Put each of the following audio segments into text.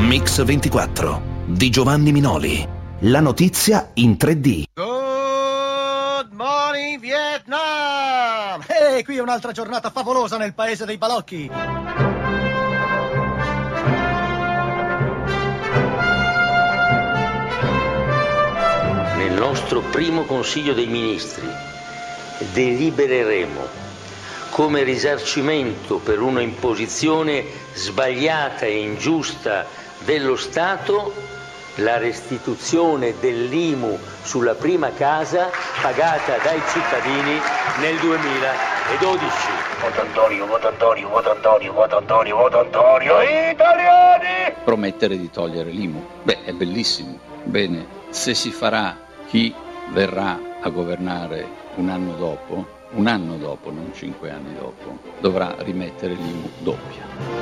Mix 24 di Giovanni Minoli. La notizia in 3D. Good morning Vietnam! Qui è un'altra giornata favolosa nel paese dei balocchi. Nel nostro primo Consiglio dei Ministri delibereremo come risarcimento per una imposizione sbagliata e ingiusta dello Stato la restituzione dell'IMU sulla prima casa pagata dai cittadini nel 2012. Voto Antonio, voto Antonio, voto Antonio, voto Antonio, voto Antonio, italiani! Promettere di togliere l'IMU, è bellissimo. Bene, se si farà, chi verrà a governare un anno dopo, non 5 anni dopo, dovrà rimettere l'IMU doppia.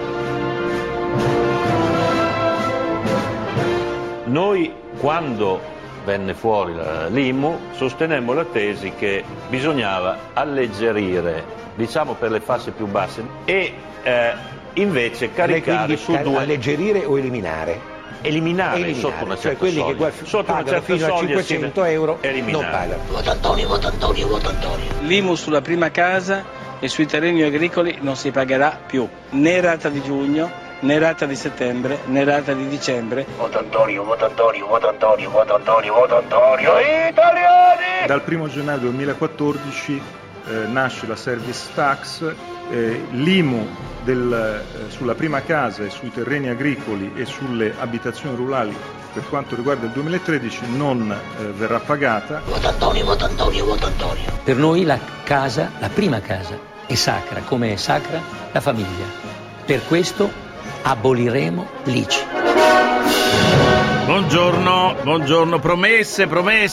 Noi, quando venne fuori l'IMU, sostenemmo la tesi che bisognava alleggerire, diciamo per le fasce più basse, e invece caricare su due... Alleggerire o eliminare? Eliminare sotto una certa quelli soglia. Che sotto una certa fino a 500 euro non pagano. Voto Antonio, voto Antonio, voto Antonio. L'IMU sulla prima casa e sui terreni agricoli non si pagherà più, né rata di giugno, né rata di settembre, né rata di dicembre. Voto Antonio, voto Antonio, voto Antonio, voto Antonio, voto Antonio, italiani! Dal 1 gennaio 2014 nasce la service tax, l'IMU sulla prima casa e sui terreni agricoli e sulle abitazioni rurali per quanto riguarda il 2013 non verrà pagata. Voto Antonio, voto Antonio, voto Antonio. Per noi la casa, la prima casa, è sacra, come è sacra la famiglia. Per questo aboliremo l'ICI. Buongiorno, promesse,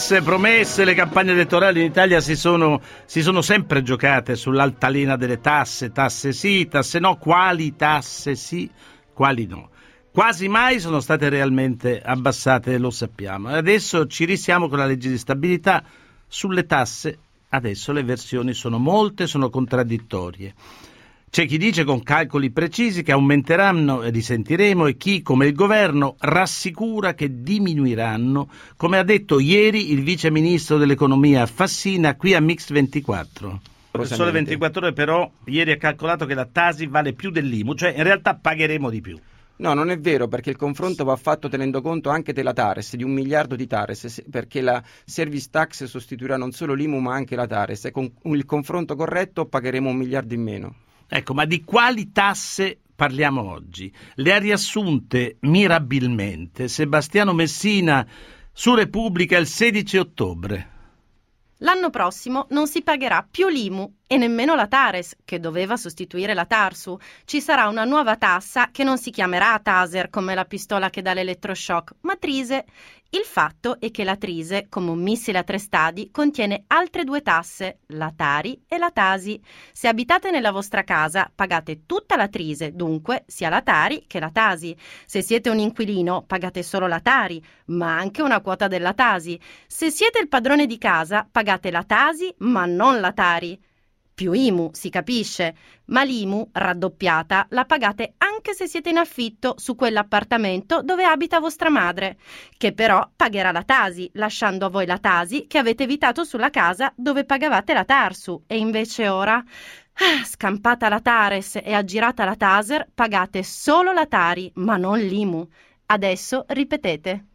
le campagne elettorali in Italia si sono sempre giocate sull'altalena delle tasse sì, tasse no, quali tasse sì, quali no. Quasi mai sono state realmente abbassate, lo sappiamo. Adesso ci risiamo con la legge di stabilità sulle tasse, adesso le versioni sono molte, sono contraddittorie. C'è chi dice con calcoli precisi che aumenteranno e li sentiremo e chi, come il governo, rassicura che diminuiranno, come ha detto ieri il vice ministro dell'economia Fassina qui a Mix 24. Il Sole 24 Ore però ieri ha calcolato che la Tasi vale più dell'IMU, cioè in realtà pagheremo di più. No, non è vero, perché il confronto va fatto tenendo conto anche della Tares, di 1 miliardo di Tares, perché la service tax sostituirà non solo l'IMU ma anche la Tares, e con il confronto corretto pagheremo 1 miliardo in meno. Ecco, ma di quali tasse parliamo oggi? Le ha riassunte mirabilmente Sebastiano Messina su Repubblica il 16 ottobre. L'anno prossimo non si pagherà più l'IMU e nemmeno la Tares, che doveva sostituire la Tarsu. Ci sarà una nuova tassa che non si chiamerà Taser, come la pistola che dà l'elettroshock, ma Trise. Il fatto è che la Trise, come un missile a 3 stadi, contiene altre 2 tasse, la Tari e la Tasi. Se abitate nella vostra casa, pagate tutta la Trise, dunque sia la Tari che la Tasi. Se siete un inquilino, pagate solo la Tari, ma anche una quota della Tasi. Se siete il padrone di casa, pagate la Tasi, ma non la Tari. Più IMU, si capisce, ma l'IMU, raddoppiata, la pagate anche se siete in affitto su quell'appartamento dove abita vostra madre, che però pagherà la Tasi, lasciando a voi la Tasi che avete evitato sulla casa dove pagavate la Tarsu, e invece ora, scampata la Tares e aggirata la Taser, pagate solo la Tari, ma non l'IMU. Adesso ripetete.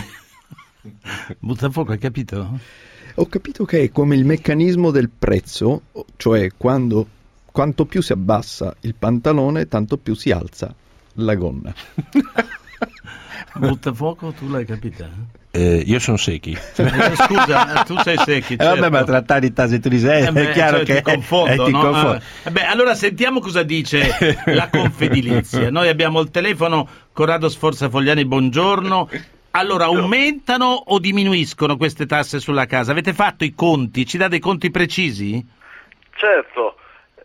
Buttafuoco, hai capito? Ho capito che è come il meccanismo del prezzo, cioè quanto più si abbassa il pantalone, tanto più si alza la gonna. Buttafuoco, tu l'hai capita? Io sono Secchi. Scusa, tu sei Secchi. Certo. Vabbè, ma trattare di Tasi Trise è chiaro, cioè, che ti confondo, no? Confondo. Allora sentiamo cosa dice la Confedilizia. Noi abbiamo il telefono. Corrado Sforza Fogliani, buongiorno. Allora, aumentano o diminuiscono queste tasse sulla casa? Avete fatto i conti? Ci dà dei conti precisi? Certo,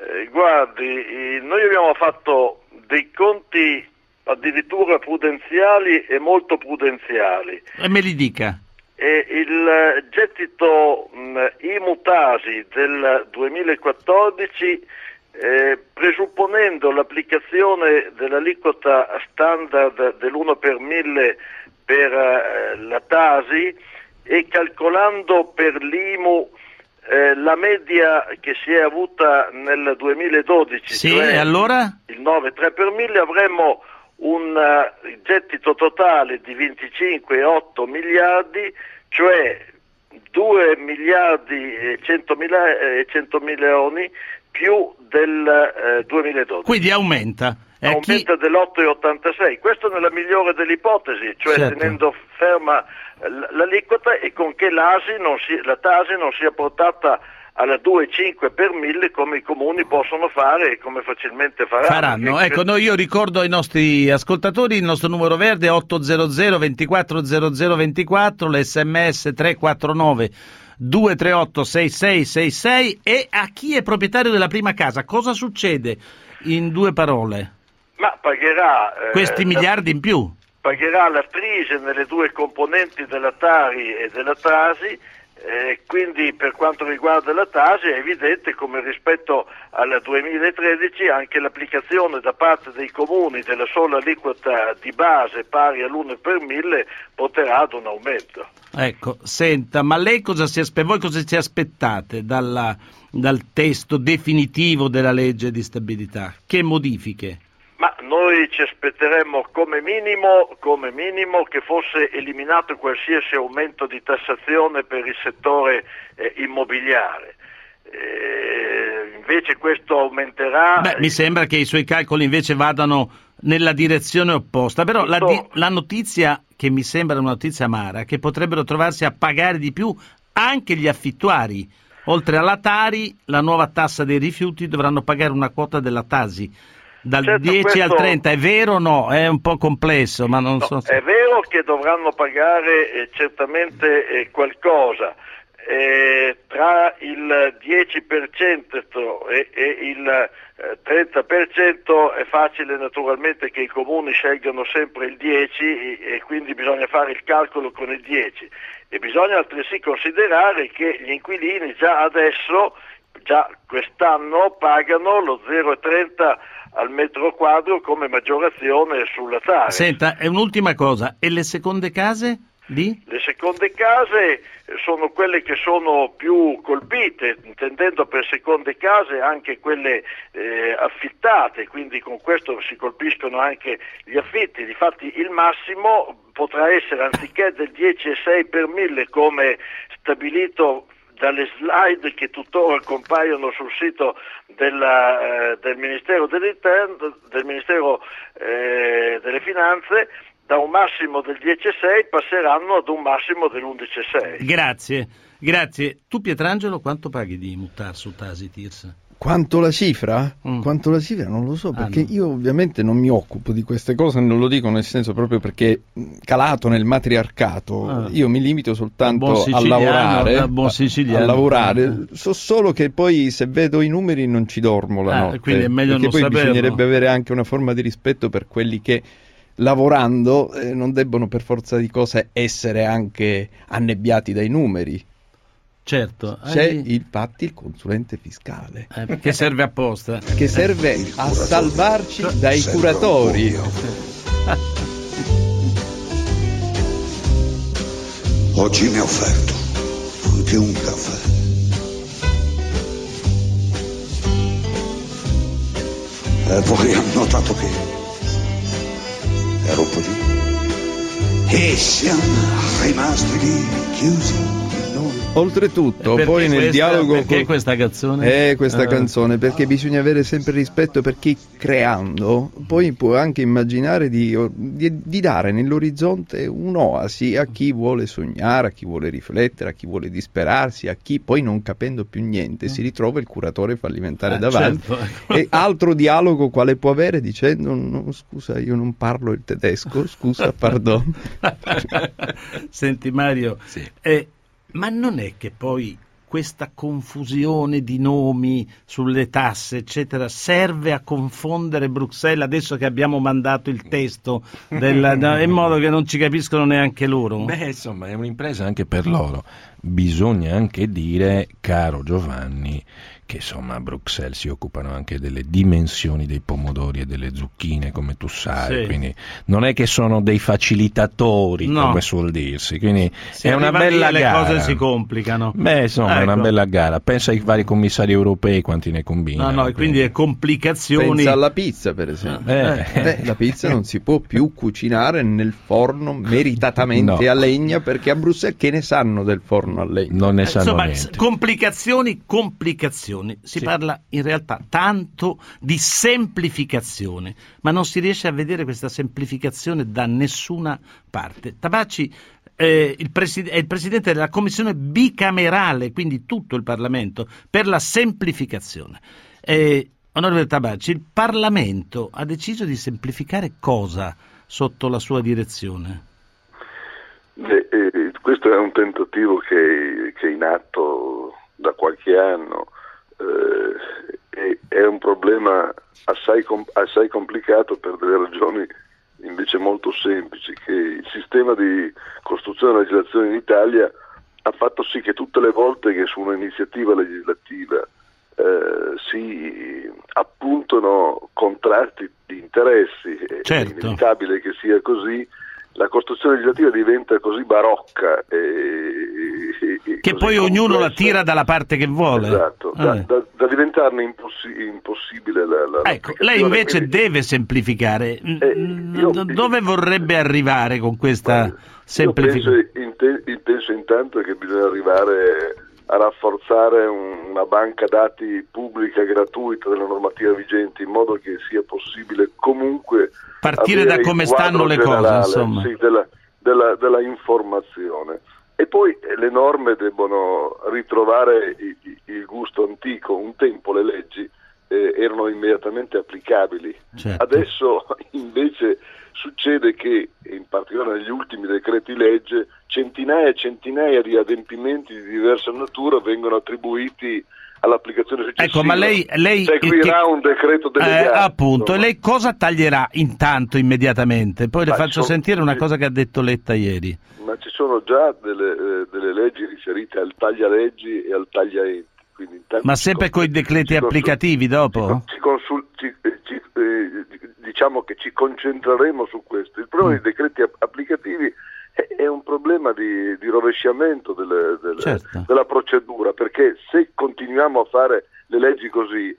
guardi, noi abbiamo fatto dei conti addirittura prudenziali e molto prudenziali. E me li dica. Il gettito IMU Tasi del 2014 presupponendo l'applicazione dell'aliquota standard dell'1 per 1000 per la Tasi e calcolando per l'IMU la media che si è avuta nel 2012, sì, cioè e allora? il 9,3 per 1000, avremmo un gettito totale di 25,8 miliardi, cioè 2 miliardi e 100 milioni più del 2012. Quindi aumenta. Aumenta dell'8,86. Questo nella migliore delle ipotesi, cioè certo, tenendo ferma l'aliquota e con che la Tasi non sia portata alla 2,5 per 1000 come i comuni possono fare e come facilmente faranno. Ecco, io ricordo ai nostri ascoltatori il nostro numero verde 800 24 00 24, l'SMS 349 238 6666 e a chi è proprietario della prima casa cosa succede in 2 parole? Ma pagherà questi miliardi in più. Pagherà la Trise nelle 2 componenti della Tari e della Tasi, quindi per quanto riguarda la Tasi è evidente come rispetto al 2013 anche l'applicazione da parte dei comuni della sola aliquota di base pari all'1 per 1000 porterà ad un aumento. Ecco, senta, ma lei voi cosa ci aspettate dal testo definitivo della legge di stabilità? Che modifiche? Ma noi ci aspetteremmo come minimo che fosse eliminato qualsiasi aumento di tassazione per il settore immobiliare. Invece questo aumenterà. Mi sembra che i suoi calcoli invece vadano nella direzione opposta, però la notizia che mi sembra una notizia amara, che potrebbero trovarsi a pagare di più anche gli affittuari. Oltre alla Tari, la nuova tassa dei rifiuti dovranno pagare una quota della Tasi. Dal 10 al 30, è vero o no? È un po' complesso, ma non so se... È vero che dovranno pagare certamente qualcosa, tra il 10% e il 30% è facile naturalmente che i comuni scelgano sempre il 10 e quindi bisogna fare il calcolo con il 10 e bisogna altresì considerare che gli inquilini già quest'anno pagano lo 0,30 al metro quadro come maggiorazione sulla Tari. Senta, è un'ultima cosa, e le seconde case? Le seconde case sono quelle che sono più colpite, intendendo per seconde case anche quelle affittate, quindi con questo si colpiscono anche gli affitti. Difatti il massimo potrà essere, anziché del 10,6 per 1000 come stabilito dalle slide che tuttora compaiono sul sito del Ministero dell'Interno, del Ministero delle Finanze, da un massimo del 10,6 passeranno ad un massimo dell'11,6. Grazie. Tu Pietrangelo quanto paghi di mutar su Tasi Tirs? Quanto la cifra? Quanto la cifra non lo so, perché io ovviamente non mi occupo di queste cose, non lo dico nel senso proprio perché calato nel matriarcato, io mi limito soltanto a lavorare, so solo che poi se vedo i numeri non ci dormo la notte, quindi è meglio perché non poi saperlo. Bisognerebbe avere anche una forma di rispetto per quelli che lavorando non debbono per forza di cose essere anche annebbiati dai numeri. Certo. C'è il consulente fiscale. Che serve apposta. Che serve a salvarci dai curatori. Oggi mi ha offerto anche un caffè. E poi ha notato che ero un po' giù. E siamo rimasti lì chiusi. Oltretutto, poi nel dialogo... Perché questa canzone? Questa canzone, perché bisogna avere sempre rispetto per chi creando, poi può anche immaginare di dare nell'orizzonte un'oasi a chi vuole sognare, a chi vuole riflettere, a chi vuole disperarsi, a chi poi non capendo più niente si ritrova il curatore fallimentare davanti. Certo. E altro dialogo quale può avere dicendo no, scusa, io non parlo il tedesco, scusa, pardon. Senti Mario, ma non è che poi questa confusione di nomi sulle tasse, eccetera, serve a confondere Bruxelles adesso che abbiamo mandato il testo in modo che non ci capiscono neanche loro? Insomma, è un'impresa anche per loro. bisogna anche dire, caro Giovanni, che insomma a Bruxelles si occupano anche delle dimensioni dei pomodori e delle zucchine, come tu sai, quindi non è che sono dei facilitatori, come suol dirsi, quindi è una bella gara. Le cose si complicano. Beh, insomma, è una bella gara. Pensa ai vari commissari europei quanti ne combinano. E quindi è complicazioni. Pensa alla pizza, per esempio. La pizza non si può più cucinare nel forno meritatamente a legna, perché a Bruxelles che ne sanno del forno a legna? Non ne sanno Insomma, niente. complicazioni. Si parla in realtà tanto di semplificazione, ma non si riesce a vedere questa semplificazione da nessuna parte. Tabacci è il presidente della commissione bicamerale, quindi tutto il Parlamento, per la semplificazione. Onorevole Tabacci, il Parlamento ha deciso di semplificare cosa sotto la sua direzione? Questo è un tentativo che è in atto da qualche anno. È un problema assai complicato per delle ragioni invece molto semplici, che il sistema di costruzione della legislazione in Italia ha fatto sì che tutte le volte che su un'iniziativa legislativa si appuntano contrasti di interessi, è inevitabile che sia così, la costruzione legislativa diventa così barocca che poi ognuno la tira dalla parte che vuole. Esatto, da diventarne impossibile ecco, lei invece deve semplificare. Dove vorrebbe arrivare con questa semplificazione? Penso intanto che bisogna arrivare a rafforzare una banca dati pubblica gratuita della normativa vigente, in modo che sia possibile comunque partire da come stanno le cose, insomma. Sì, della informazione. E poi le norme debbono ritrovare il gusto antico. Un tempo le leggi erano immediatamente applicabili. Certo. Adesso invece succede che, in particolare negli ultimi decreti legge, centinaia e centinaia di adempimenti di diversa natura vengono attribuiti all'applicazione successiva. Ecco, ma lei seguirà un decreto delegato. Appunto, e lei cosa taglierà intanto immediatamente? Poi le faccio sentire una cosa che ha detto Letta ieri. Ma ci sono già delle leggi riferite al taglialeggi e al tagliaenti. Ma sempre con i decreti applicativi dopo? Diciamo che ci concentreremo su questo. Il problema dei decreti applicativi è un problema di rovesciamento della procedura, perché se continuiamo a fare le leggi così,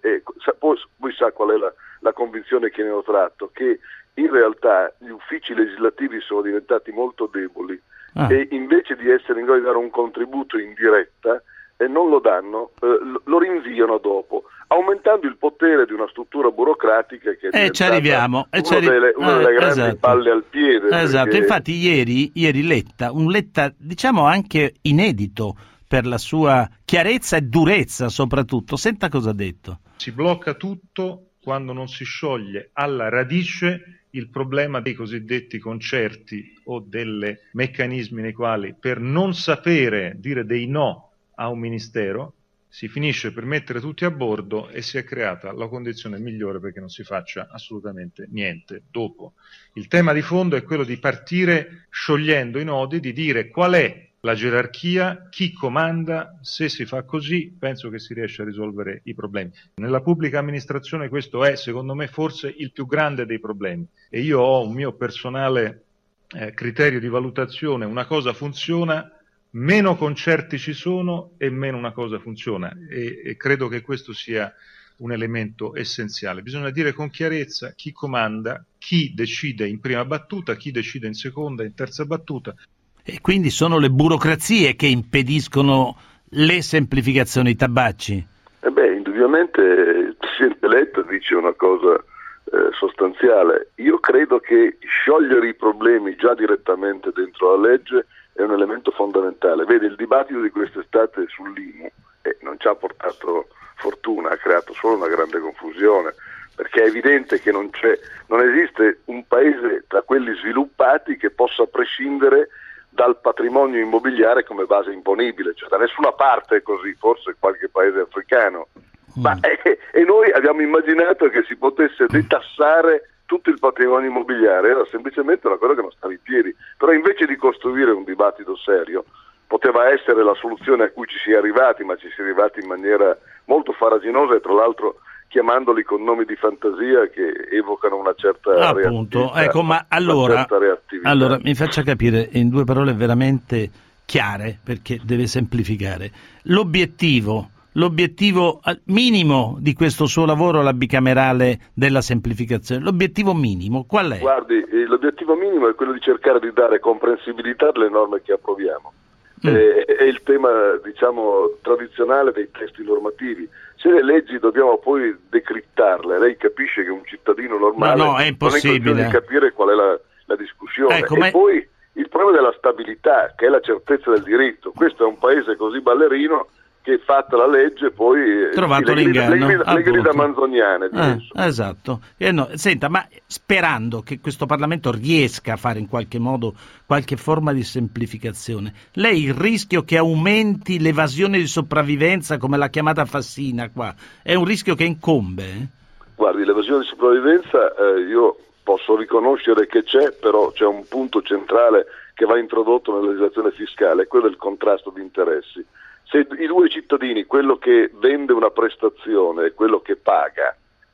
voi sa qual è la convinzione che ne ho tratto, che in realtà gli uffici legislativi sono diventati molto deboli e invece di essere in grado di dare un contributo in diretta non lo danno, lo rinviano dopo, aumentando il potere di una struttura burocratica che è ci arriviamo, una delle grandi palle al piede. Esatto, infatti ieri Letta, un Letta diciamo anche inedito per la sua chiarezza e durezza soprattutto, senta cosa ha detto. Si blocca tutto quando non si scioglie alla radice il problema dei cosiddetti concerti o delle meccanismi nei quali, per non sapere dire dei no a un ministero, si finisce per mettere tutti a bordo e si è creata la condizione migliore perché non si faccia assolutamente niente dopo. Il tema di fondo è quello di partire sciogliendo i nodi, di dire qual è la gerarchia, chi comanda. Se si fa così penso che si riesce a risolvere i problemi. Nella pubblica amministrazione questo è, secondo me, forse il più grande dei problemi, e io ho un mio personale criterio di valutazione: una cosa funziona, meno concerti ci sono e meno una cosa funziona, e credo che questo sia un elemento essenziale. Bisogna dire con chiarezza chi comanda, chi decide in prima battuta, chi decide in seconda e in terza battuta. E quindi sono le burocrazie che impediscono le semplificazioni, Tabacci? Indubbiamente il Presidente Letta dice una cosa sostanziale. Io credo che sciogliere i problemi già direttamente dentro la legge è un elemento fondamentale. Vede, il dibattito di quest'estate sull'IMU non ci ha portato fortuna, ha creato solo una grande confusione, perché è evidente che non esiste un paese tra quelli sviluppati che possa prescindere dal patrimonio immobiliare come base imponibile, cioè da nessuna parte è così, forse qualche paese africano, e noi abbiamo immaginato che si potesse detassare tutto il patrimonio immobiliare. Era semplicemente una cosa che non stava in piedi. Però invece di costruire un dibattito serio, poteva essere la soluzione a cui ci si è arrivati, ma ci si è arrivati in maniera molto farraginosa e tra l'altro chiamandoli con nomi di fantasia che evocano una certa reattività. Ecco, ma allora mi faccia capire in 2 parole veramente chiare, perché deve semplificare. L'obiettivo minimo di questo suo lavoro alla bicamerale della semplificazione, l'obiettivo minimo qual è? Guardi, l'obiettivo minimo è quello di cercare di dare comprensibilità alle norme che approviamo. È il tema, diciamo, tradizionale dei testi normativi. Se le leggi dobbiamo poi decrittarle, lei capisce che un cittadino normale è impossibile. Non è in grado di capire qual è la discussione. Ecco, poi il problema della stabilità, che è la certezza del diritto. Questo è un paese così ballerino che fatta la legge poi trovato l'inganno, le grida manzoniane. Esatto. Senta, ma sperando che questo Parlamento riesca a fare in qualche modo qualche forma di semplificazione, lei il rischio che aumenti l'evasione di sopravvivenza, come l'ha chiamata Fassina qua, è un rischio che incombe? Guardi, l'evasione di sopravvivenza io posso riconoscere che c'è, però c'è un punto centrale che va introdotto nella legislazione fiscale, quello del contrasto di interessi. Se i 2 cittadini, quello che vende una prestazione e quello che paga,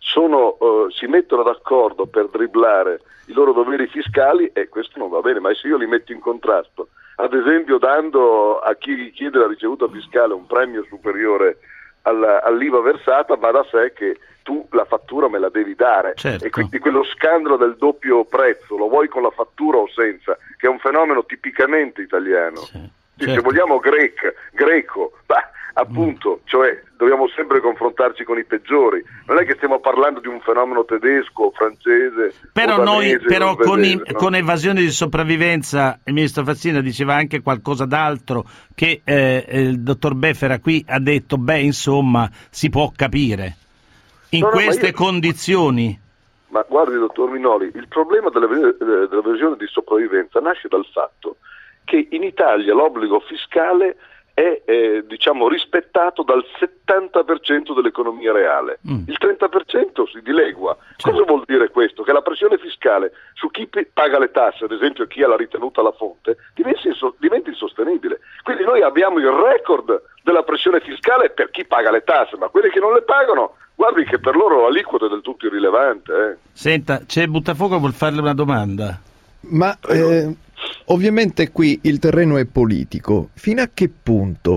si mettono d'accordo per dribblare i loro doveri fiscali, questo non va bene, ma se io li metto in contrasto, ad esempio dando a chi chiede la ricevuta fiscale un premio superiore all'IVA versata, va da sé che tu la fattura me la devi dare. Certo. E quindi quello scandalo del doppio prezzo, lo vuoi con la fattura o senza, che è un fenomeno tipicamente italiano. Sì. Certo. Se vogliamo greco, appunto, cioè dobbiamo sempre confrontarci con i peggiori. Non è che stiamo parlando di un fenomeno tedesco, francese, però danese, però norvegese, con evasione di sopravvivenza il ministro Fassina diceva anche qualcosa d'altro che il dottor Beffera qui ha detto, insomma, si può capire in queste condizioni. Ma guardi, dottor Minoli, il problema dell'evasione di sopravvivenza nasce dal fatto che in Italia l'obbligo fiscale è rispettato dal 70% dell'economia reale. Il 30% si dilegua. Cosa vuol dire questo? Che la pressione fiscale su chi paga le tasse, ad esempio chi ha la ritenuta alla fonte, diventa insostenibile. Quindi noi abbiamo il record della pressione fiscale per chi paga le tasse, ma quelli che non le pagano, guardi che per loro l'aliquota è del tutto irrilevante. Senta, c'è Buttafuoco, vuol farle una domanda? Ma ovviamente qui il terreno è politico. Fino a che punto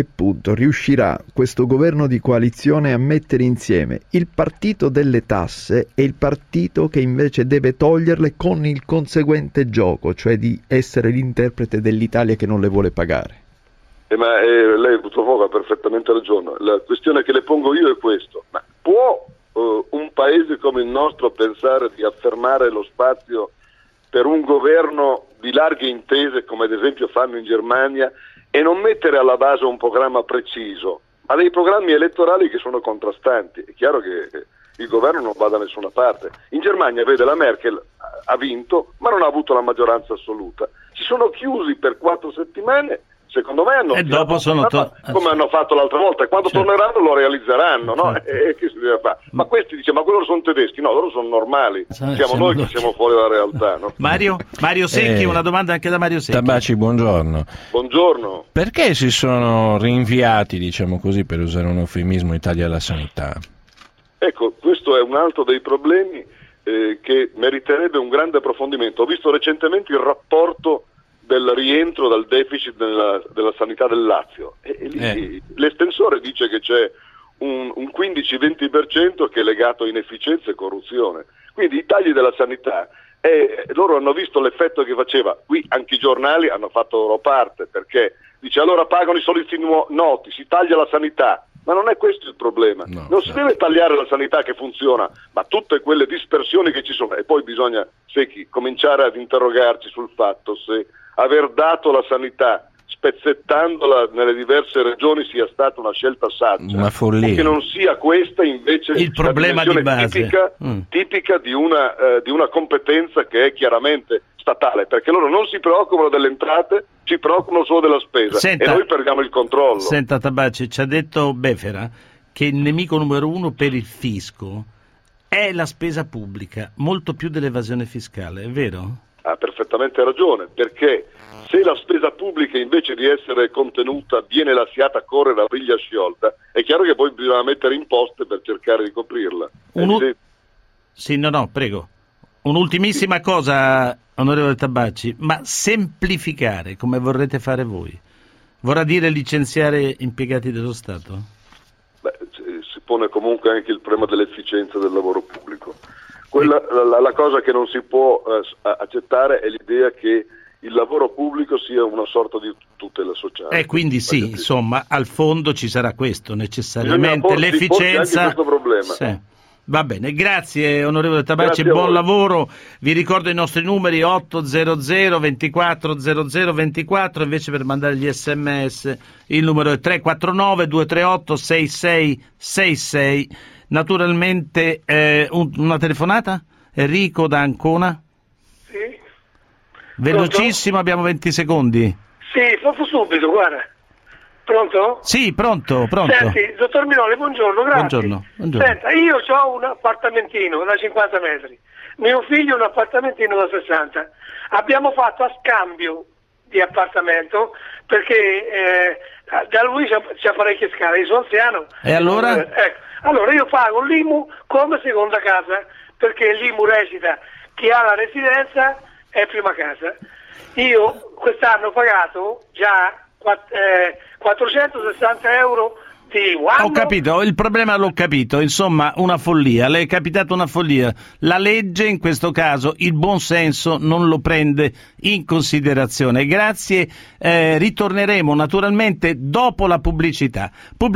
riuscirà questo governo di coalizione a mettere insieme il partito delle tasse e il partito che invece deve toglierle, con il conseguente gioco, cioè di essere l'interprete dell'Italia che non le vuole pagare? Ma lei, Buttafuoco, ha perfettamente ragione. La questione che le pongo io è questo: ma può un paese come il nostro pensare di affermare lo spazio per un governo di larghe intese, come ad esempio fanno in Germania, e non mettere alla base un programma preciso, ma dei programmi elettorali che sono contrastanti? È chiaro che il governo non va da nessuna parte. In Germania, vede, la Merkel ha vinto, ma non ha avuto la maggioranza assoluta. Si sono chiusi per 4 settimane, secondo me hanno come hanno fatto l'altra volta, e quando torneranno lo realizzeranno, no? E che si deve fare? Ma questi dicono, ma quello sono tedeschi? No, loro sono normali, siamo noi che siamo fuori dalla realtà, no? Mario Secchi, una domanda anche da Mario Secchi. Tabaci, buongiorno. Buongiorno. Perché si sono rinviati, diciamo così, per usare un eufemismo, i tagli alla sanità? Ecco, questo è un altro dei problemi che meriterebbe un grande approfondimento. Ho visto recentemente il rapporto del rientro dal deficit della sanità del Lazio, e l'estensore dice che c'è un 15-20% che è legato a inefficienza e corruzione. Quindi i tagli della sanità, loro hanno visto l'effetto che faceva. Qui anche i giornali hanno fatto loro parte, perché dice allora pagano i soliti noti, si taglia la sanità. Ma non è questo il problema, non si deve tagliare la sanità che funziona, ma tutte quelle dispersioni che ci sono. E poi bisogna, Secchi, cominciare ad interrogarci sul fatto se aver dato la sanità spezzettandola nelle diverse regioni sia stata una scelta saggia, una follia, che non sia questa invece il problema di base tipica di una competenza che è chiaramente statale, perché loro non si preoccupano delle entrate, si preoccupano solo della spesa. E noi perdiamo il controllo. Senta Tabaci, ci ha detto Beffera che il nemico numero 1 per il fisco è la spesa pubblica, molto più dell'evasione fiscale, è vero? Ha perfettamente ragione, perché Se la spesa pubblica invece di essere contenuta viene lasciata correre a briglia sciolta, è chiaro che poi bisogna mettere imposte per cercare di coprirla. Prego. Un'ultimissima cosa, onorevole Tabacci, ma semplificare come vorrete fare voi vorrà dire licenziare impiegati dello Stato? Si pone comunque anche il problema dell'efficienza del lavoro pubblico. La cosa che non si può accettare è l'idea che il lavoro pubblico sia una sorta di tutela sociale. Quindi sì, insomma, al fondo ci sarà questo necessariamente, l'efficienza. Anche questo problema. Sì. Va bene, grazie onorevole Tabacci, buon lavoro. Vi ricordo i nostri numeri 800 24 00 24, invece per mandare gli sms il numero è 349 238 6666. Naturalmente una telefonata? Enrico da Ancona? Sì. Velocissimo, abbiamo 20 secondi. Sì, proprio subito, guarda. Pronto? Sì, pronto. Senti, dottor Minoli, buongiorno, grazie. Buongiorno. Senta, io ho un appartamentino da 50 metri, mio figlio un appartamentino da 60. Abbiamo fatto a scambio di appartamento perché da lui c'ha parecchie scale, io sono anziano. E allora? Allora io pago l'IMU come seconda casa, perché l'IMU recita chi ha la residenza è prima casa. Io quest'anno ho pagato già 460 euro di IMU. Ho capito, il problema l'ho capito, insomma una follia, le è capitata una follia. La legge in questo caso, il buon senso non lo prende in considerazione. Grazie, ritorneremo naturalmente dopo la pubblicità.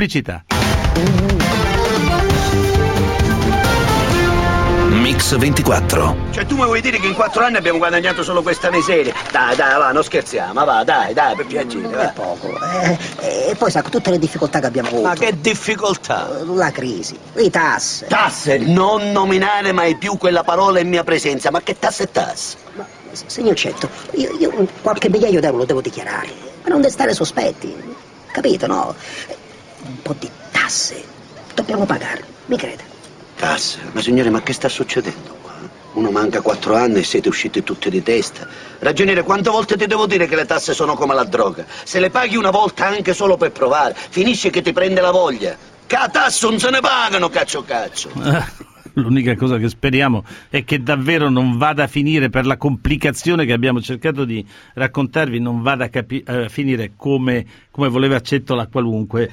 Mix 24. Cioè tu mi vuoi dire che in 4 anni abbiamo guadagnato solo questa miseria? Dai, va, non scherziamo, va, dai, per piacere. Non è poco. E poi sa, tutte le difficoltà che abbiamo avuto. Ma che difficoltà? La crisi, le tasse. Tasse? Non nominare mai più quella parola in mia presenza, ma che tasse e tasse? Ma, signor Cetto, io qualche migliaio d'euro lo devo dichiarare, per non destare sospetti, capito, no? Un po' di tasse dobbiamo pagare, mi crede? Tasse? Ma signore, ma che sta succedendo qua? Uno manca 4 anni e siete usciti tutti di testa. Ragioniere, quante volte ti devo dire che le tasse sono come la droga? Se le paghi una volta anche solo per provare, finisce che ti prende la voglia. Che a tasse non se ne pagano, caccio. L'unica cosa che speriamo è che davvero non vada a finire, per la complicazione che abbiamo cercato di raccontarvi, non vada a finire come voleva Cettola qualunque.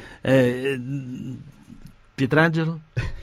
Pietrangelo?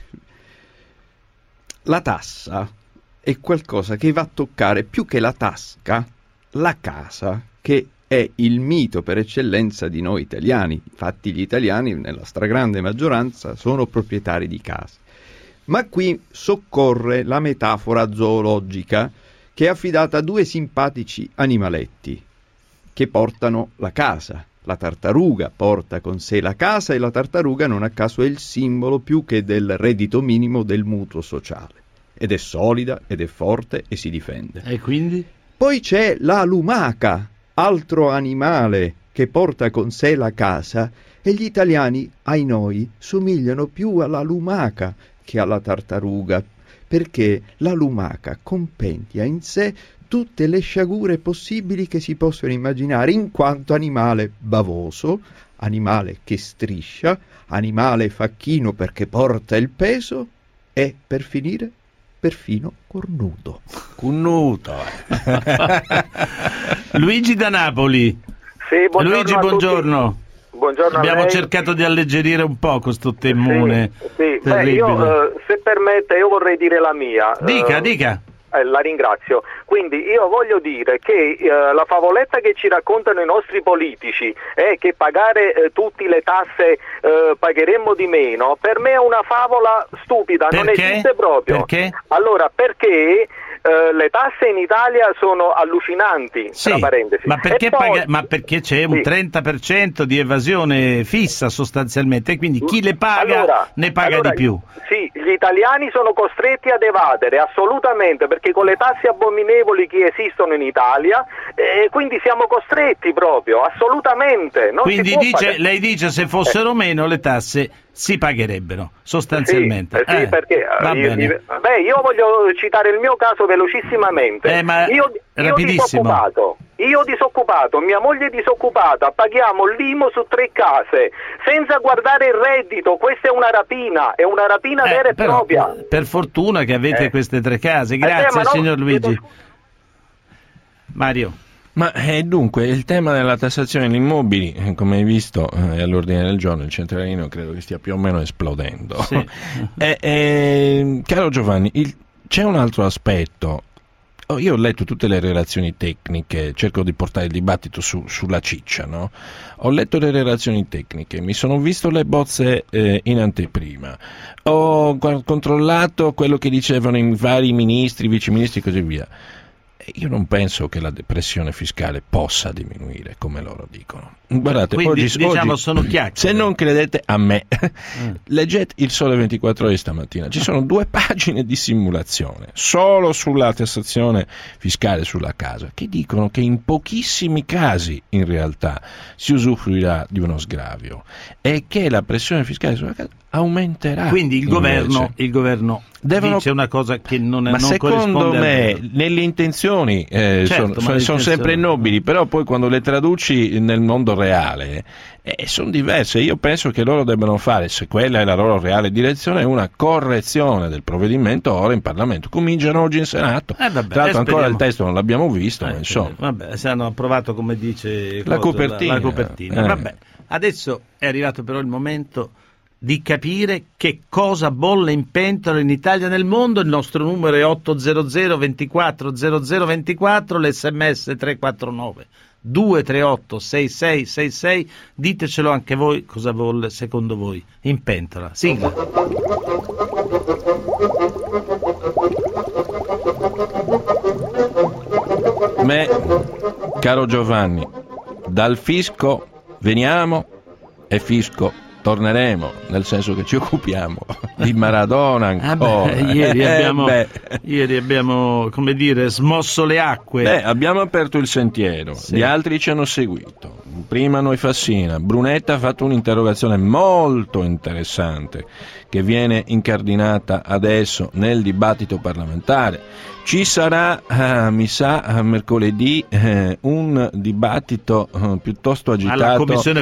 La tassa è qualcosa che va a toccare più che la tasca, la casa, che è il mito per eccellenza di noi italiani. Infatti gli italiani, nella stragrande maggioranza, sono proprietari di case. Ma qui soccorre la metafora zoologica che è affidata a 2 simpatici animaletti che portano la casa. La tartaruga porta con sé la casa e la tartaruga non a caso è il simbolo più che del reddito minimo del mutuo sociale. Ed è solida, ed è forte e si difende. E quindi? Poi c'è la lumaca, altro animale che porta con sé la casa, e gli italiani, ai noi, somigliano più alla lumaca che alla tartaruga, perché la lumaca compendia in sé tutte le sciagure possibili che si possono immaginare in quanto animale bavoso, animale che striscia, animale facchino perché porta il peso e, per finire, perfino cornuto. Luigi da Napoli. Sì, buongiorno. Luigi, buongiorno. Buongiorno. Abbiamo cercato di alleggerire un po' questo temmone. Sì. Beh, io, se permette, io vorrei dire la mia. Dica. La ringrazio. Quindi io voglio dire che la favoletta che ci raccontano i nostri politici è che pagare tutte le tasse pagheremmo di meno, per me è una favola stupida. Perché? Non esiste proprio. Perché? Allora, perché le tasse in Italia sono allucinanti, sì, tra parentesi. ma perché, poi, ma perché c'è un 30% di evasione fissa sostanzialmente, quindi chi le paga ne paga di più. Sì, gli italiani sono costretti ad evadere, assolutamente, perché con le tasse abominevoli che esistono in Italia, quindi siamo costretti proprio, assolutamente. Non quindi lei dice se fossero meno le tasse si pagherebbero sostanzialmente. Sì, perché io voglio citare il mio caso velocissimamente. Rapidissimo. Io io disoccupato, mia moglie disoccupata, paghiamo l'IMU su 3 case, senza guardare il reddito. Questa è una rapina vera e propria. Per fortuna che avete queste 3 case. Grazie, signor Luigi. Mario. Ma dunque il tema della tassazione degli immobili, come hai visto, è all'ordine del giorno. Il centralino credo che stia più o meno esplodendo. Sì. Caro Giovanni, c'è un altro aspetto. Io ho letto tutte le relazioni tecniche, cerco di portare il dibattito sulla ciccia, no? Ho letto le relazioni tecniche, mi sono visto le bozze in anteprima, ho controllato quello che dicevano i vari ministri, viceministri e così via. Io non penso che la depressione fiscale possa diminuire, come loro dicono. Guardate, quindi, oggi sono chiacchiere. Se non credete a me, leggete il Sole 24 Ore stamattina. Ci sono 2 pagine di simulazione solo sulla tassazione fiscale sulla casa, che dicono che in pochissimi casi in realtà si usufruirà di uno sgravio e che la pressione fiscale sulla casa aumenterà. Quindi il governo dice una cosa che non secondo me nelle intenzioni sono sempre nobili, però poi quando le traduci nel mondo reale sono diverse. Io penso che loro debbano fare, se quella è la loro reale direzione, una correzione del provvedimento ora in Parlamento. Cominciano oggi in Senato. Tra l'altro ancora il testo non l'abbiamo visto, ma insomma. Vabbè, se hanno approvato, come dice la copertina. Vabbè. Adesso è arrivato però il momento di capire che cosa bolle in pentola in Italia e nel mondo. Il nostro numero è 800 24 0024, l'SMS 349 238 6666. Ditecelo anche voi cosa bolle secondo voi in pentola. Sigla. Caro Giovanni, dal fisco veniamo e fisco torneremo, nel senso che ci occupiamo di Maradona ancora. Ieri abbiamo, come dire, smosso le acque. Abbiamo aperto il sentiero, Gli altri ci hanno seguito. Prima noi Fassina. Brunetta ha fatto un'interrogazione molto interessante che viene incardinata adesso nel dibattito parlamentare. Ci sarà, mi sa, mercoledì un dibattito piuttosto agitato alla Commissione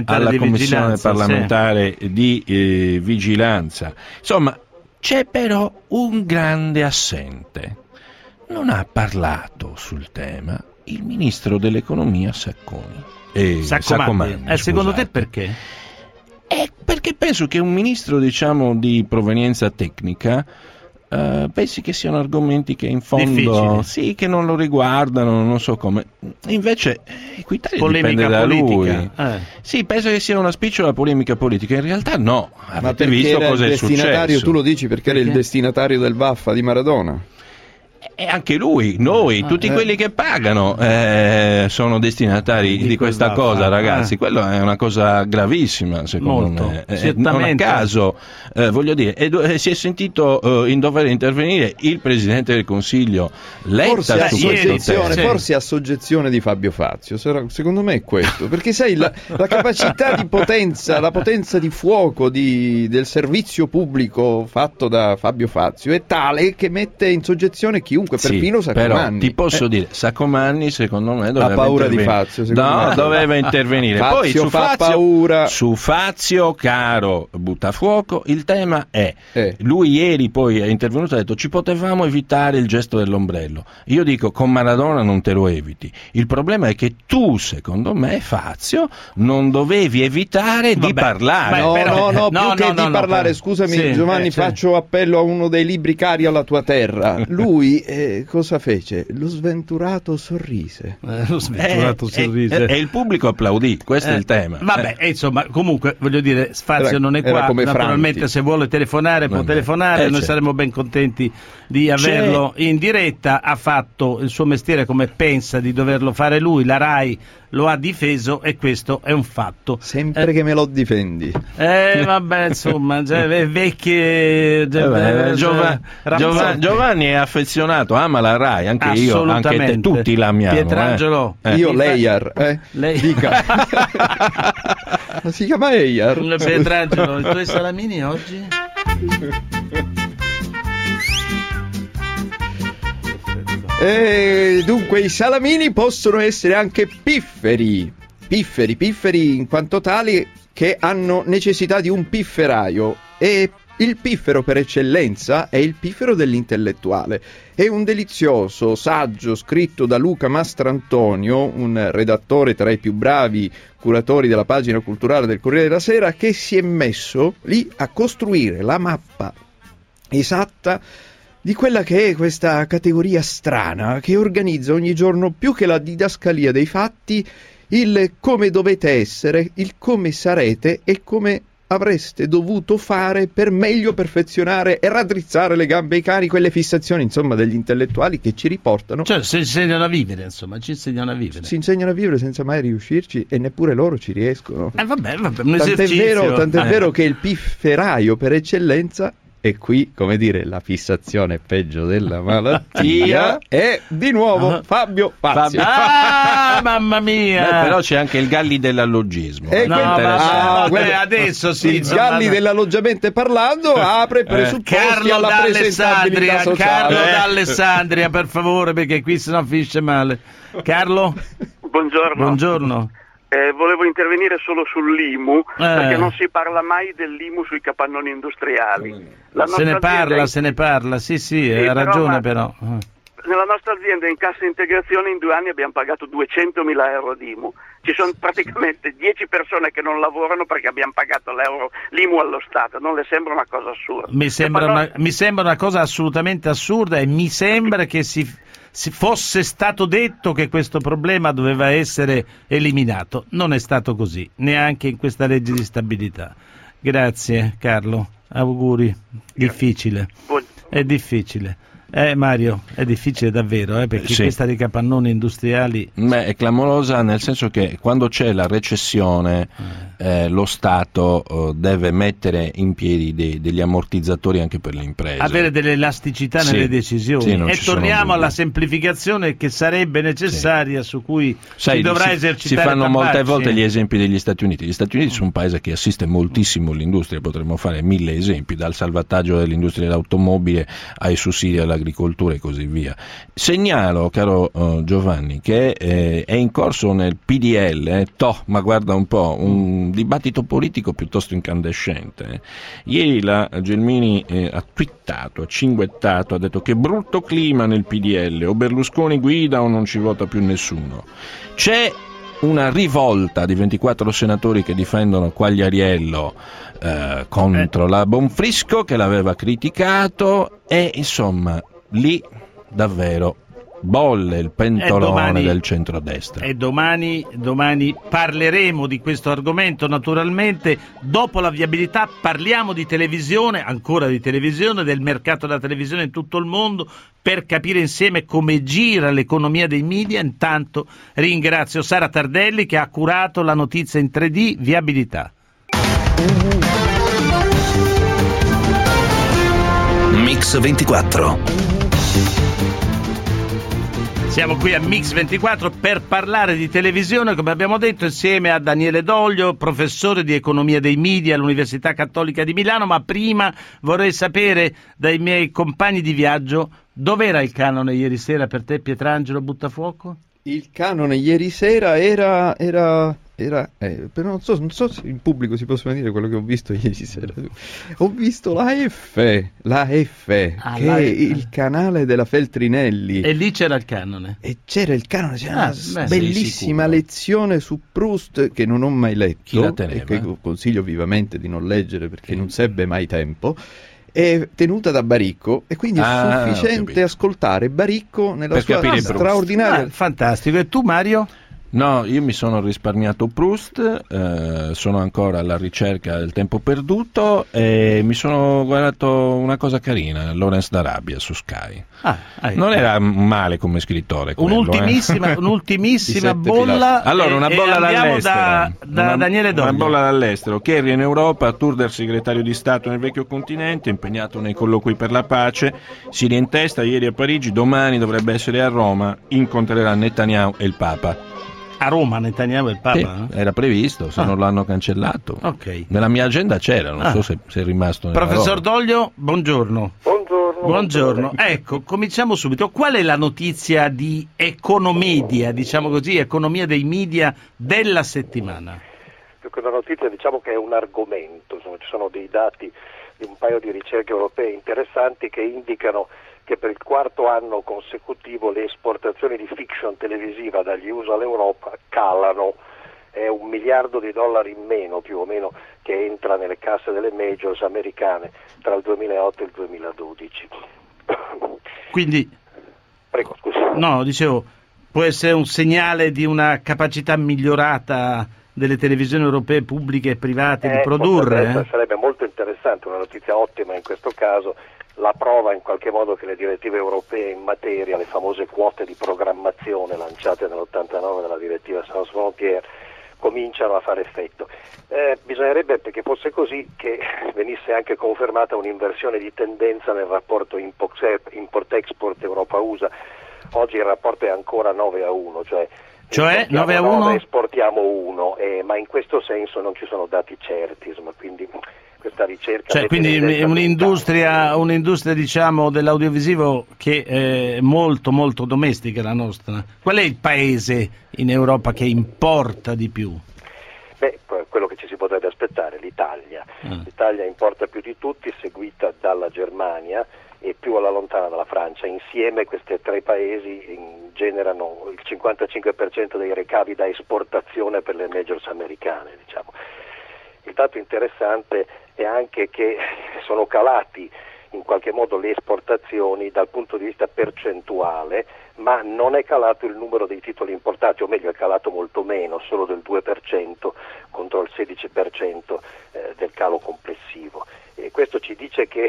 parlamentare di vigilanza. Insomma, c'è però un grande assente. Non ha parlato sul tema il ministro dell'economia Saccomanni. Secondo te perché? Perché penso che un ministro, diciamo, di provenienza tecnica pensi che siano argomenti che in fondo che non lo riguardano, non so come. Invece Equitalia dipende da lui. Sì, penso che sia una spicciola polemica politica. In realtà no. Avete visto cosa è successo? Tu lo dici perché era il destinatario del Vaffa di Maradona. E anche lui, noi, tutti quelli che pagano sono destinatari di questa cosa, ragazzi. Quello è una cosa gravissima, secondo me. Non a caso, voglio dire, si è sentito in dover intervenire il Presidente del Consiglio Letta forse a soggezione di Fabio Fazio. Secondo me è questo, perché sai la capacità di potenza, la potenza di fuoco del servizio pubblico fatto da Fabio Fazio è tale che mette in soggezione chiunque, perfino Saccomanni. Però ti posso dire, Saccomanni secondo me doveva ha paura di Fazio, doveva intervenire. Fazio poi fa paura. Su Fazio, caro Buttafuoco, il tema è lui ieri poi è intervenuto e ha detto ci potevamo evitare il gesto dell'ombrello. Io dico, con Maradona non te lo eviti. Il problema è che tu, secondo me, Fazio, non dovevi evitare di parlare. Di parlare. Scusami Giovanni, faccio appello a uno dei libri cari alla tua terra. Lui cosa fece? Lo sventurato sorrise. E il pubblico applaudì, questo è il tema. Vabbè, insomma, comunque voglio dire, Fazio non è qua, naturalmente Franti. Se vuole telefonare può telefonare, noi saremo ben contenti di averlo in diretta. Ha fatto il suo mestiere come pensa di doverlo fare lui, la RAI lo ha difeso e questo è un fatto. Sempre che me lo difendi. Vabbè, insomma, vecchie Giovanni è affezionato, ama la RAI, anche io, anche te, tutti l'amiamo. Pietrangelo, io Lejar, dica. Si chiama Lejar. Pietrangelo, i tuoi salamini oggi? Dunque i salamini possono essere anche pifferi in quanto tali che hanno necessità di un pifferaio, e il piffero per eccellenza è il piffero dell'intellettuale. È un delizioso saggio scritto da Luca Mastrantonio, un redattore tra i più bravi curatori della pagina culturale del Corriere della Sera, che si è messo lì a costruire la mappa esatta di quella che è questa categoria strana che organizza ogni giorno, più che la didascalia dei fatti, il come dovete essere, il come sarete e come avreste dovuto fare per meglio perfezionare e raddrizzare le gambe ai cani, quelle fissazioni, insomma, degli intellettuali che ci riportano. Cioè, ci insegnano a vivere, insomma, ci insegnano a vivere. Si insegnano a vivere senza mai riuscirci, e neppure loro ci riescono. Vabbè, un esercizio. Tant'è vero che il pifferaio per eccellenza, e qui, come dire, la fissazione è peggio della malattia, è di nuovo Fabio Fazio. Mamma mia! Però c'è anche il Galli dell'alloggismo. Adesso sì. Il Galli dell'alloggiamento parlando apre presupposti alla presentabilità sociale. Carlo d'Alessandria, per favore, perché qui sennò finisce male. Carlo? Buongiorno. Volevo intervenire solo sull'IMU, perché non si parla mai dell'IMU sui capannoni industriali. Se ne parla, sì, ha ragione però. Nella nostra azienda in cassa integrazione in 2 anni abbiamo pagato 200.000 euro di IMU. Ci sono praticamente 10 persone che non lavorano perché abbiamo pagato l'IMU allo Stato. Non le sembra una cosa assurda? Mi sembra una cosa assolutamente assurda, e mi sembra che si fosse stato detto che questo problema doveva essere eliminato. Non è stato così, neanche in questa legge di stabilità. Grazie Carlo, auguri. Difficile, è difficile. Mario, è difficile davvero, perché questa dei capannoni industriali è clamorosa, nel senso che quando c'è la recessione lo Stato deve mettere in piedi degli ammortizzatori anche per le imprese, avere dell'elasticità nelle decisioni, e torniamo alla semplificazione che sarebbe necessaria, su cui si dovrà esercitare. Si fanno molte volte gli esempi degli Stati Uniti. Gli Stati Uniti sono un paese che assiste moltissimo l'industria, potremmo fare 1000 esempi, dal salvataggio dell'industria dell'automobile ai sussidi all'agricoltura e così via. Segnalo, caro Giovanni, che è in corso nel PDL, ma guarda un po', un dibattito politico piuttosto incandescente. Ieri la Gelmini ha twittato, ha cinguettato, ha detto che brutto clima nel PDL, o Berlusconi guida o non ci vota più nessuno. C'è una rivolta di 24 senatori che difendono Quagliariello contro la Bonfrisco, che l'aveva criticato, e insomma lì davvero bolle il pentolone del centrodestra. E domani parleremo di questo argomento, naturalmente. Dopo la viabilità parliamo di televisione, ancora di televisione, del mercato della televisione in tutto il mondo, per capire insieme come gira l'economia dei media. Intanto ringrazio Sara Tardelli, che ha curato la notizia in 3D viabilità. Mix 24. Siamo qui a Mix 24 per parlare di televisione, come abbiamo detto, insieme a Daniele Doglio, professore di economia dei media all'Università Cattolica di Milano. Ma prima vorrei sapere dai miei compagni di viaggio: dov'era il canone ieri sera per te, Pietrangelo Buttafuoco? Il canone ieri sera era però non so se in pubblico si possono dire quello che ho visto ieri sera. Ho visto la F, che è il canale della Feltrinelli. E lì c'era il canone. E c'era il canone, c'era una bellissima lezione su Proust che non ho mai letto, e che consiglio vivamente di non leggere perché non sebbe mai tempo. È tenuta da Baricco, e quindi è sufficiente ascoltare Baricco nella sua straordinaria. Fantastico. E tu, Mario? No, io mi sono risparmiato Proust, sono ancora alla ricerca del tempo perduto, e mi sono guardato una cosa carina, Lawrence d'Arabia su Sky. Non era male come scrittore quello, un'ultimissima bolla. Allora, una bolla dall'estero, da Daniele Doglio. Una bolla dall'estero. Kerry in Europa, tour del segretario di Stato nel vecchio continente, impegnato nei colloqui per la pace, si rientesta ieri a Parigi, domani dovrebbe essere a Roma, incontrerà Netanyahu e il Papa. A Roma Netanyahu e il Papa? Era previsto, se non l'hanno cancellato. Nella mia agenda c'era, non so se è rimasto. Professor Doglio, buongiorno. Buongiorno. Ecco, cominciamo subito. Qual è la notizia di economedia, diciamo così, economia dei media della settimana? La notizia diciamo che è un argomento, insomma, ci sono dei dati di un paio di ricerche europee interessanti che indicano che per il quarto anno consecutivo le esportazioni di fiction televisiva dagli USA all'Europa calano. È $1 miliardo in meno, più o meno, che entra nelle casse delle majors americane tra il 2008 e il 2012. Quindi, prego, scusi. No, dicevo, può essere un segnale di una capacità migliorata delle televisioni europee pubbliche e private di produrre? Sarebbe molto interessante, una notizia ottima in questo caso, la prova in qualche modo che le direttive europee in materia, le famose quote di programmazione lanciate nell'89 dalla direttiva Sans Frontières, cominciano a fare effetto. Bisognerebbe, perché fosse così, che venisse anche confermata un'inversione di tendenza nel rapporto import-export Europa-USA. Oggi il rapporto è ancora 9-1, cioè 9-1? Esportiamo 1, ma in questo senso non ci sono dati certi, insomma, quindi questa ricerca... quindi un'industria diciamo dell'audiovisivo che è molto molto domestica la nostra. Qual è il paese in Europa che importa di più? Quello che ci si potrebbe aspettare, l'Italia. L'Italia importa più di tutti, seguita dalla Germania e più alla lontana dalla Francia. Insieme questi tre paesi generano il 55% dei ricavi da esportazione per le majors americane, diciamo. Il dato interessante è anche che sono calati in qualche modo le esportazioni dal punto di vista percentuale, ma non è calato il numero dei titoli importati, o meglio è calato molto meno, solo del 2% contro il 16% del calo complessivo. E questo ci dice che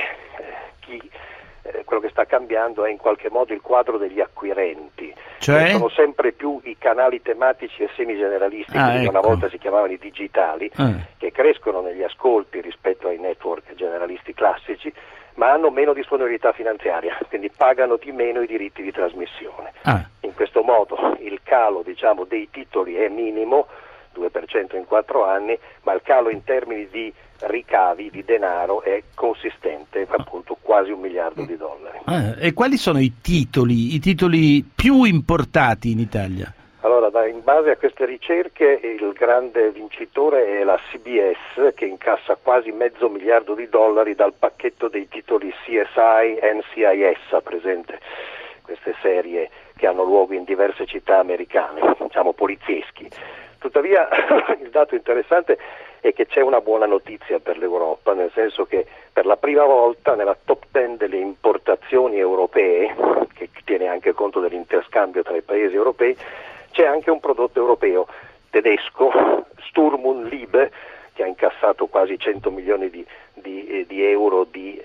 quello che sta cambiando è in qualche modo il quadro degli acquirenti, cioè? Sono sempre più i canali tematici e semigeneralistici, che una volta si chiamavano i digitali, che crescono negli ascolti rispetto ai network generalisti classici, ma hanno meno disponibilità finanziaria, quindi pagano di meno i diritti di trasmissione. In questo modo il calo, diciamo, dei titoli è minimo, 2% in 4 anni, ma il calo in termini di ricavi di denaro è consistente, appunto quasi $1 miliardo. E quali sono i titoli più importati in Italia? Allora, in base a queste ricerche il grande vincitore è la CBS, che incassa quasi $500 miliardi dal pacchetto dei titoli CSI, NCIS, presente queste serie che hanno luogo in diverse città americane, diciamo polizieschi. Tuttavia il dato interessante è che c'è una buona notizia per l'Europa, nel senso che per la prima volta nella top 10 delle importazioni europee, che tiene anche conto dell'interscambio tra i paesi europei, c'è anche un prodotto europeo tedesco, Sturm und Liebe, che ha incassato quasi 100 milioni di euro di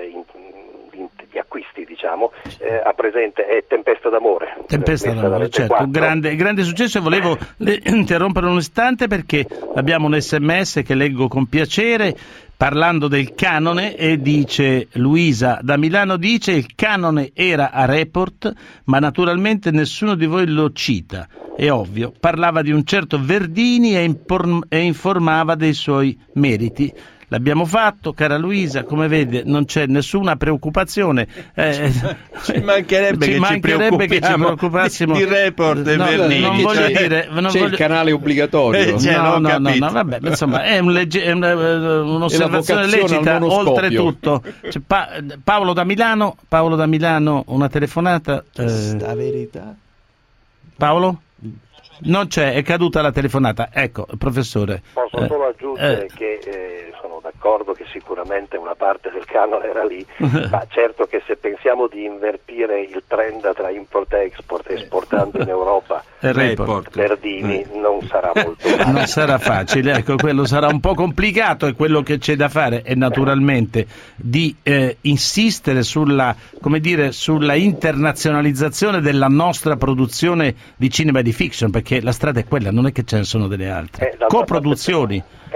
acquisti, diciamo, a presente è Tempesta d'amore. Tempesta d'amore, certo, un grande successo. E volevo interrompere un istante perché abbiamo un SMS che leggo con piacere parlando del canone, e dice Luisa da Milano, dice: il canone era a Report, ma naturalmente nessuno di voi lo cita, è ovvio, parlava di un certo Verdini e informava dei suoi meriti. L'abbiamo fatto, cara Luisa, come vede non c'è nessuna preoccupazione. Ci mancherebbe che ci preoccupassimo di Report e Verdini. Non voglio dire, il canale obbligatorio. No, vabbè, insomma, è un'osservazione lecita. Oltretutto, Paolo da Milano, una telefonata. La verità. Paolo? Non c'è, è caduta la telefonata. Ecco, professore. Posso solo aggiungere che sono d'accordo che sicuramente una parte del canone era lì, ma certo che se pensiamo di invertire il trend tra import e export, esportando in Europa Verdini, non sarà molto facile. Non sarà facile, ecco, quello sarà un po' complicato, e quello che c'è da fare è naturalmente di insistere sulla internazionalizzazione della nostra produzione di cinema e di fiction, perché la strada è quella, non è che ce ne sono delle altre. Coproduzioni.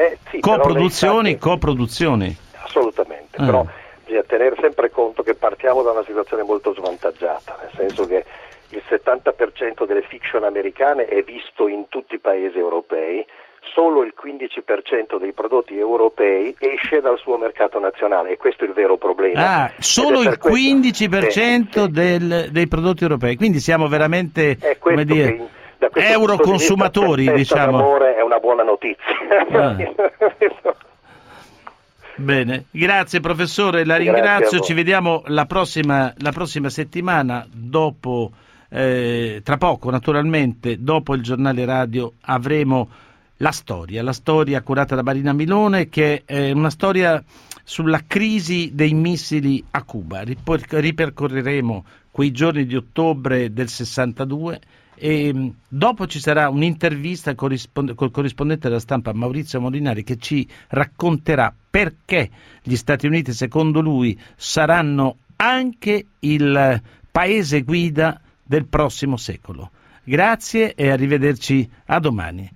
Coproduzioni. Assolutamente, però bisogna tenere sempre conto che partiamo da una situazione molto svantaggiata, nel senso che il 70% delle fiction americane è visto in tutti i paesi europei, solo il 15% dei prodotti europei esce dal suo mercato nazionale, e questo è il vero problema. Solo il 15% dei prodotti europei, quindi siamo veramente, come dire, euroconsumatori, diciamo. L'amore è una buona notizia. Bene, grazie professore, la ringrazio, ci vediamo la prossima settimana, dopo, tra poco naturalmente, dopo il giornale radio avremo la storia curata da Marina Milone, che è una storia sulla crisi dei missili a Cuba. Ripercorreremo quei giorni di ottobre del 62 e dopo ci sarà un'intervista col corrispondente della stampa Maurizio Molinari, che ci racconterà perché gli Stati Uniti, secondo lui, saranno anche il paese guida del prossimo secolo. Grazie e arrivederci a domani.